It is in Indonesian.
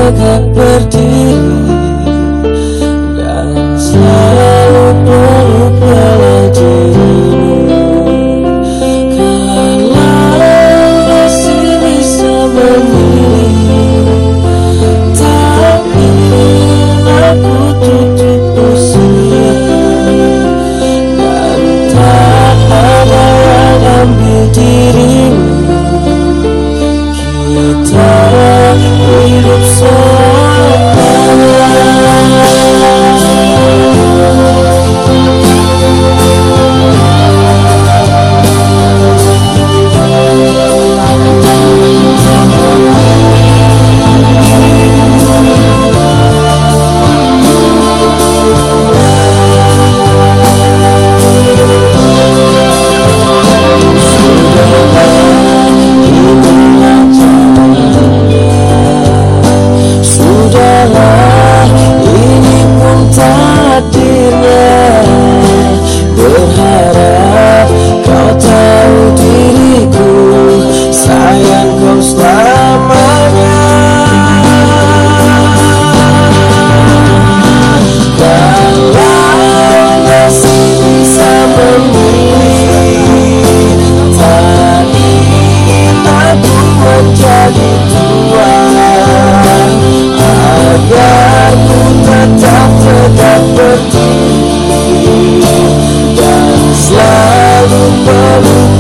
tegak berdiri dan selalu peluk helai dirimu. Kalau masih bisa memilih, tak ingin aku tutup usia, dan tak ada yang ambil dirimu. Kita hidup berharap kau tahu diriku sayang kau selamanya. Kalau masih bisa memilih, tak ingin aku menjadi tua, agar ku tetap tegak berdiri dan selalu peluk